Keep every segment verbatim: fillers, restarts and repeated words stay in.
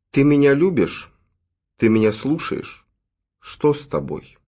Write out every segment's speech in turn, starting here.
Ты меня любишь? Ты меня слушаешь? Что с тобой?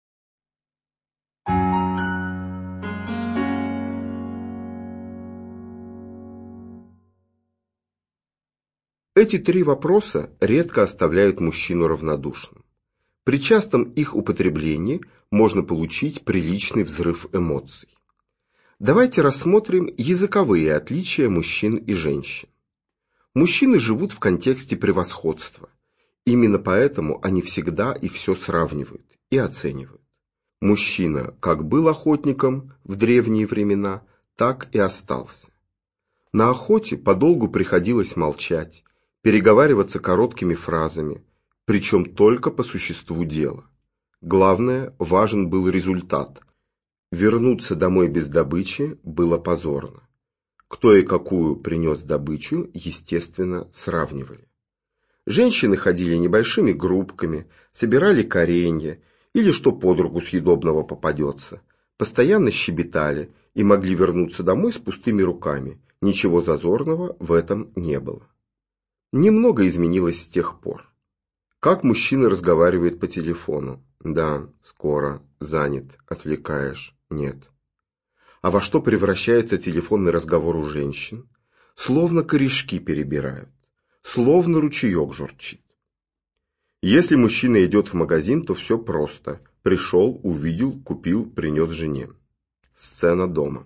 Эти три вопроса редко оставляют мужчину равнодушным. При частом их употреблении можно получить приличный взрыв эмоций. Давайте рассмотрим языковые отличия мужчин и женщин. Мужчины живут в контексте превосходства. Именно поэтому они всегда и все сравнивают и оценивают. Мужчина как был охотником в древние времена, так и остался. На охоте подолгу приходилось молчать, переговариваться короткими фразами, причем только по существу дела. Главное, важен был результат. Вернуться домой без добычи было позорно. Кто и какую принес добычу, естественно, сравнивали. Женщины ходили небольшими группками, собирали коренья или что под руку съедобного попадется, постоянно щебетали и могли вернуться домой с пустыми руками. Ничего зазорного в этом не было. Немного изменилось с тех пор. Как мужчина разговаривает по телефону? Да, скоро, занят, отвлекаешь, нет. А во что превращается телефонный разговор у женщин? Словно корешки перебирают, словно ручеек журчит. Если мужчина идет в магазин, то все просто. Пришел, увидел, купил, принес жене. Сцена дома.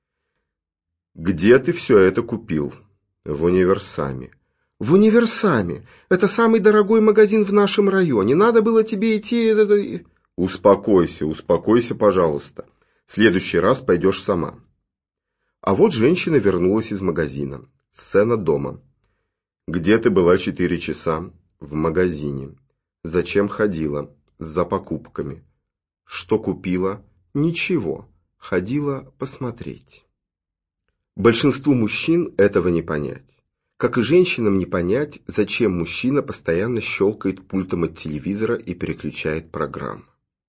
Где ты все это купил? В Универсаме. В Универсаме? Это самый дорогой магазин в нашем районе. Надо было тебе идти... Успокойся, успокойся, пожалуйста. В следующий раз пойдешь сама. А вот женщина вернулась из магазина. Сцена дома. Где ты была четыре часа? В магазине. Зачем ходила? За покупками. Что купила? Ничего. Ходила посмотреть. Большинству мужчин этого не понять. Как и женщинам не понять, зачем мужчина постоянно щелкает пультом от телевизора и переключает программу.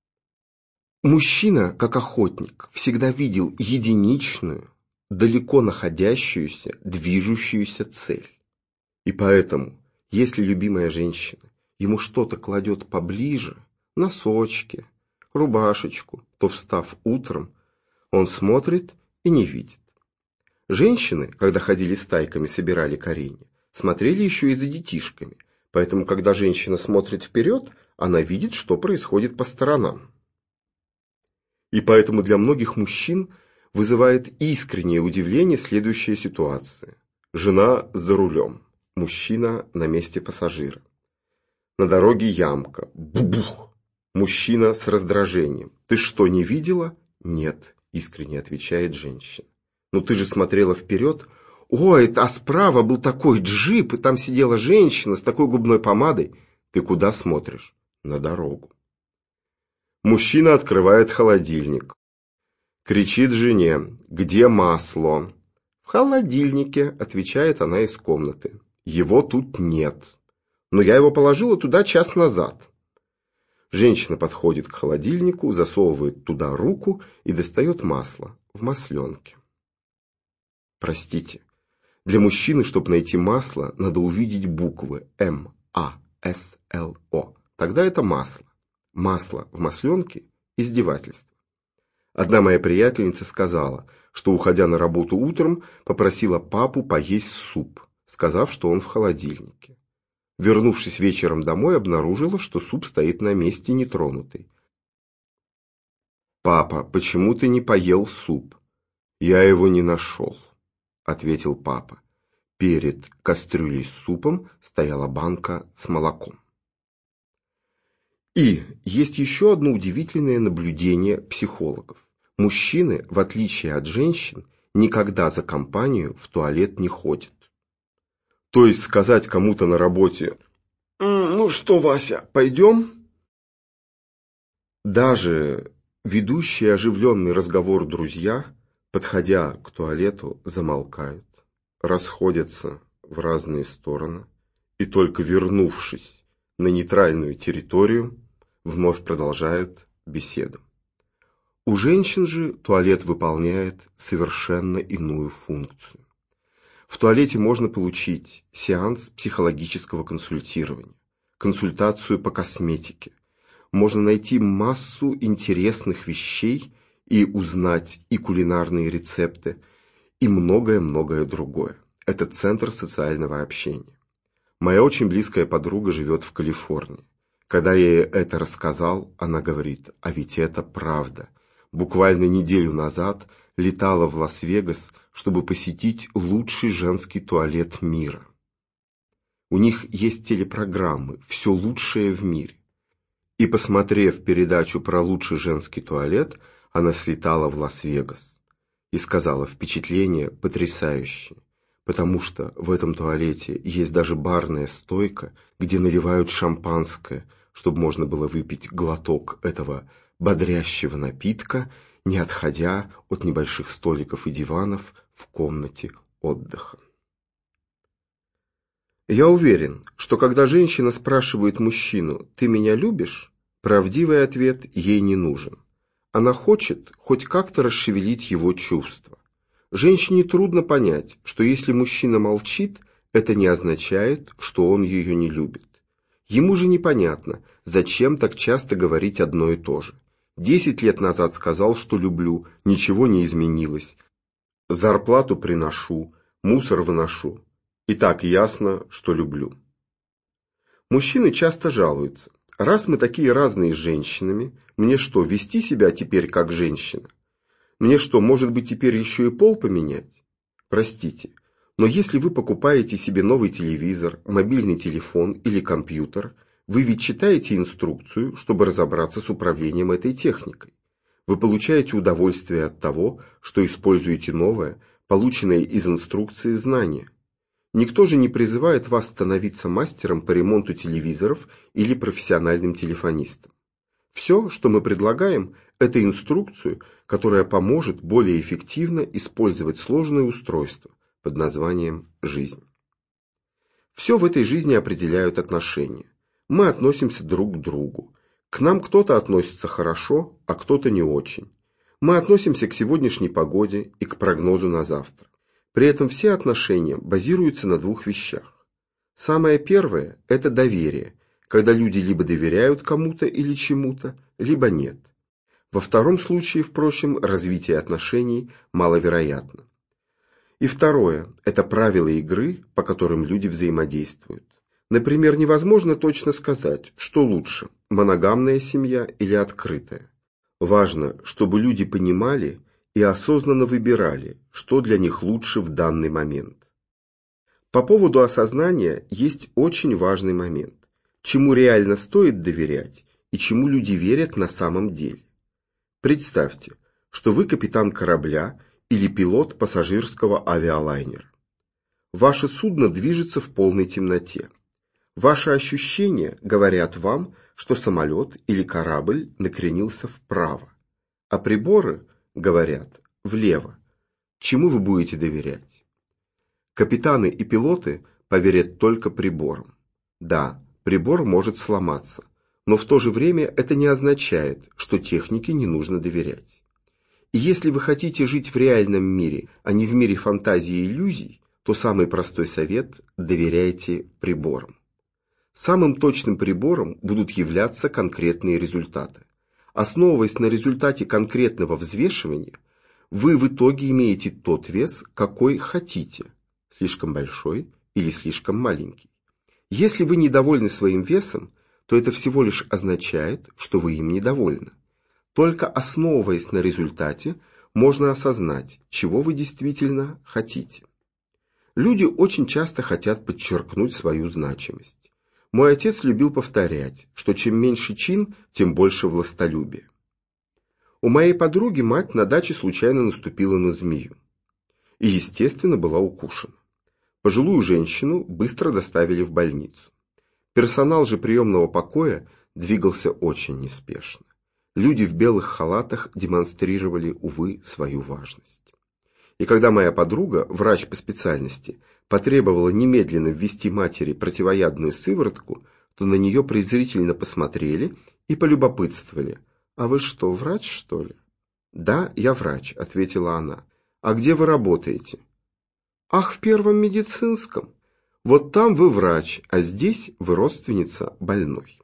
Мужчина, как охотник, всегда видел единичную, далеко находящуюся, движущуюся цель. И поэтому, если любимая женщина ему что-то кладет поближе, носочки, рубашечку, то, встав утром, он смотрит и не видит. Женщины, когда ходили стайками, собирали коренья, смотрели еще и за детишками, поэтому, когда женщина смотрит вперед, она видит, что происходит по сторонам. И поэтому для многих мужчин вызывает искреннее удивление следующая ситуация. Жена за рулем, мужчина на месте пассажира. На дороге ямка, бубух, мужчина с раздражением. «Ты что, не видела?» «Нет», искренне отвечает женщина. «Ну ты же смотрела вперед». «Ой, а справа был такой джип, и там сидела женщина с такой губной помадой». «Ты куда смотришь?» «На дорогу». Мужчина открывает холодильник. Кричит жене: «Где масло?» «В холодильнике», отвечает она из комнаты. «Его тут нет. Но я его положила туда час назад». Женщина подходит к холодильнику, засовывает туда руку и достает масло в масленке. Простите, для мужчины, чтобы найти масло, надо увидеть буквы М, А, С, Л, О. Тогда это масло. Масло в масленке – издевательство. Одна моя приятельница сказала, что, уходя на работу утром, попросила папу поесть суп, сказав, что он в холодильнике. Вернувшись вечером домой, обнаружила, что суп стоит на месте нетронутый. «Папа, почему ты не поел суп?» «Я его не нашел», — ответил папа. Перед кастрюлей с супом стояла банка с молоком. И есть еще одно удивительное наблюдение психологов. Мужчины, в отличие от женщин, никогда за компанию в туалет не ходят. То есть сказать кому-то на работе: «Ну что, Вася, пойдем?» Даже ведущие оживленный разговор друзья, подходя к туалету, замолкают, расходятся в разные стороны и только вернувшись на нейтральную территорию, вновь продолжают беседу. У женщин же туалет выполняет совершенно иную функцию. В туалете можно получить сеанс психологического консультирования, консультацию по косметике. Можно найти массу интересных вещей и узнать и кулинарные рецепты, и многое-многое другое. Это центр социального общения. Моя очень близкая подруга живет в Калифорнии. Когда я ей это рассказал, она говорит: а ведь это правда. Буквально неделю назад летала в Лас-Вегас, чтобы посетить лучший женский туалет мира. У них есть телепрограммы «Все лучшее в мире». И, посмотрев передачу про лучший женский туалет, она слетала в Лас-Вегас и сказала: впечатление потрясающее, потому что в этом туалете есть даже барная стойка, где наливают шампанское, чтобы можно было выпить глоток этого бодрящего напитка, не отходя от небольших столиков и диванов в комнате отдыха. Я уверен, что когда женщина спрашивает мужчину: «Ты меня любишь?», правдивый ответ ей не нужен. Она хочет хоть как-то расшевелить его чувства. Женщине трудно понять, что если мужчина молчит, это не означает, что он ее не любит. Ему же непонятно, зачем так часто говорить одно и то же. Десять лет назад сказал, что люблю, ничего не изменилось. Зарплату приношу, мусор выношу. И так ясно, что люблю. Мужчины часто жалуются: раз мы такие разные с женщинами, мне что, вести себя теперь как женщина? Мне что, может быть, теперь еще и пол поменять? Простите, но если вы покупаете себе новый телевизор, мобильный телефон или компьютер, вы ведь читаете инструкцию, чтобы разобраться с управлением этой техникой. Вы получаете удовольствие от того, что используете новое, полученное из инструкции знание. Никто же не призывает вас становиться мастером по ремонту телевизоров или профессиональным телефонистом. Все, что мы предлагаем, это инструкцию, которая поможет более эффективно использовать сложное устройство под названием «жизнь». Все в этой жизни определяют отношения. Мы относимся друг к другу. К нам кто-то относится хорошо, а кто-то не очень. Мы относимся к сегодняшней погоде и к прогнозу на завтра. При этом все отношения базируются на двух вещах. Самое первое – это доверие, когда люди либо доверяют кому-то или чему-то, либо нет. Во втором случае, впрочем, развитие отношений маловероятно. И второе – это правила игры, по которым люди взаимодействуют. Например, невозможно точно сказать, что лучше – моногамная семья или открытая. Важно, чтобы люди понимали и осознанно выбирали, что для них лучше в данный момент. По поводу осознания есть очень важный момент. Чему реально стоит доверять и чему люди верят на самом деле. Представьте, что вы капитан корабля или пилот пассажирского авиалайнера. Ваше судно движется в полной темноте. Ваши ощущения говорят вам, что самолет или корабль накренился вправо, а приборы говорят влево. Чему вы будете доверять? Капитаны и пилоты поверят только приборам. Да, прибор может сломаться, но в то же время это не означает, что технике не нужно доверять. И если вы хотите жить в реальном мире, а не в мире фантазии и иллюзий, то самый простой совет – доверяйте приборам. Самым точным прибором будут являться конкретные результаты. Основываясь на результате конкретного взвешивания, вы в итоге имеете тот вес, какой хотите, слишком большой или слишком маленький. Если вы недовольны своим весом, то это всего лишь означает, что вы им недовольны. Только основываясь на результате, можно осознать, чего вы действительно хотите. Люди очень часто хотят подчеркнуть свою значимость. Мой отец любил повторять, что чем меньше чин, тем больше властолюбия. У моей подруги мать на даче случайно наступила на змею. И, естественно, была укушена. Пожилую женщину быстро доставили в больницу. Персонал же приемного покоя двигался очень неспешно. Люди в белых халатах демонстрировали, увы, свою важность. И когда моя подруга, врач по специальности, потребовала немедленно ввести матери противоядную сыворотку, то на нее презрительно посмотрели и полюбопытствовали: «А вы что, врач, что ли?» «Да, я врач», — ответила она. «А где вы работаете?» Ах, в первом медицинском? Вот там вы врач, а здесь вы родственница больной.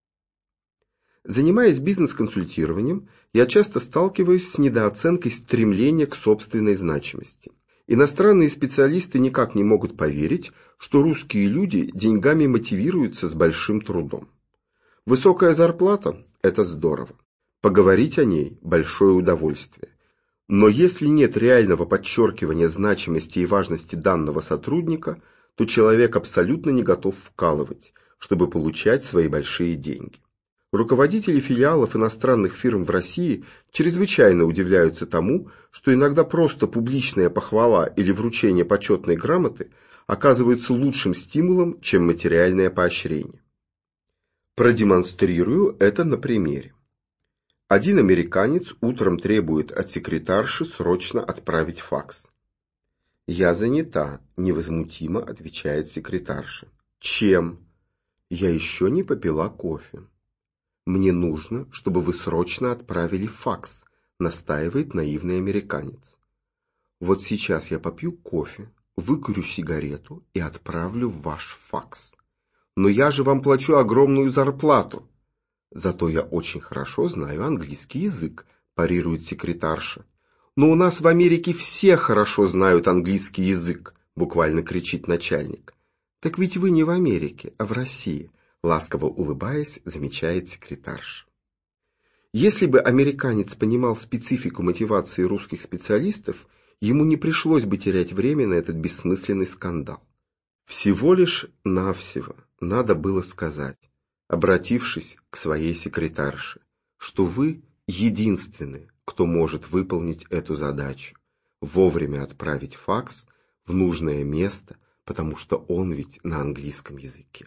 Занимаясь бизнес-консультированием, я часто сталкиваюсь с недооценкой стремления к собственной значимости. Иностранные специалисты никак не могут поверить, что русские люди деньгами мотивируются с большим трудом. Высокая зарплата – это здорово. Поговорить о ней – большое удовольствие. Но если нет реального подчеркивания значимости и важности данного сотрудника, то человек абсолютно не готов вкалывать, чтобы получать свои большие деньги. Руководители филиалов иностранных фирм в России чрезвычайно удивляются тому, что иногда просто публичная похвала или вручение почетной грамоты оказываются лучшим стимулом, чем материальное поощрение. Продемонстрирую это на примере. Один американец утром требует от секретарши срочно отправить факс. «Я занята», – невозмутимо отвечает секретарша. «Чем?» «Я еще не попила кофе». «Мне нужно, чтобы вы срочно отправили факс», – настаивает наивный американец. «Вот сейчас я попью кофе, выкурю сигарету и отправлю ваш факс». «Но я же вам плачу огромную зарплату». «Зато я очень хорошо знаю английский язык», – парирует секретарша. «Но у нас в Америке все хорошо знают английский язык», – буквально кричит начальник. «Так ведь вы не в Америке, а в России», – ласково улыбаясь, замечает секретарша. Если бы американец понимал специфику мотивации русских специалистов, ему не пришлось бы терять время на этот бессмысленный скандал. Всего лишь навсего надо было сказать, обратившись к своей секретарше, что вы единственный, кто может выполнить эту задачу, вовремя отправить факс в нужное место, потому что он ведь на английском языке.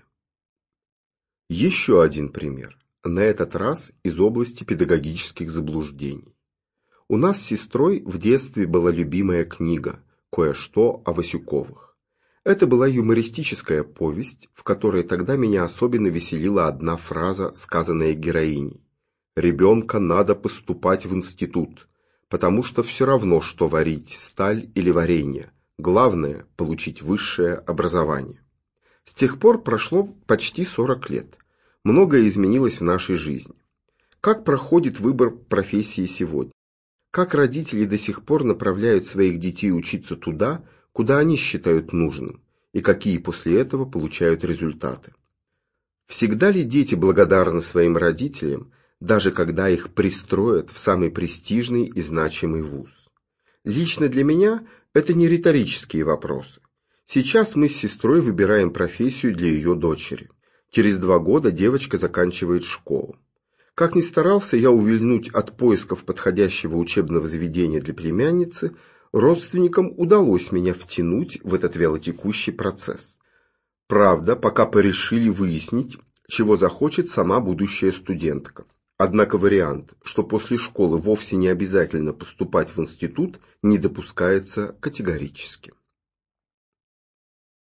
Еще один пример, на этот раз из области педагогических заблуждений. У нас с сестрой в детстве была любимая книга «Кое-что о Васюковых». Это была юмористическая повесть, в которой тогда меня особенно веселила одна фраза, сказанная героиней. «Ребенка надо поступать в институт, потому что все равно, что варить, сталь или варенье. Главное – получить высшее образование». С тех пор прошло почти сорок лет. Многое изменилось в нашей жизни. Как проходит выбор профессии сегодня? Как родители до сих пор направляют своих детей учиться туда, куда они считают нужным, и какие после этого получают результаты? Всегда ли дети благодарны своим родителям, даже когда их пристроят в самый престижный и значимый вуз? Лично для меня это не риторические вопросы. Сейчас мы с сестрой выбираем профессию для ее дочери. Через два года девочка заканчивает школу. Как ни старался я увильнуть от поисков подходящего учебного заведения для племянницы, родственникам удалось меня втянуть в этот вялотекущий процесс. Правда, пока порешили выяснить, чего захочет сама будущая студентка. Однако вариант, что после школы вовсе не обязательно поступать в институт, не допускается категорически.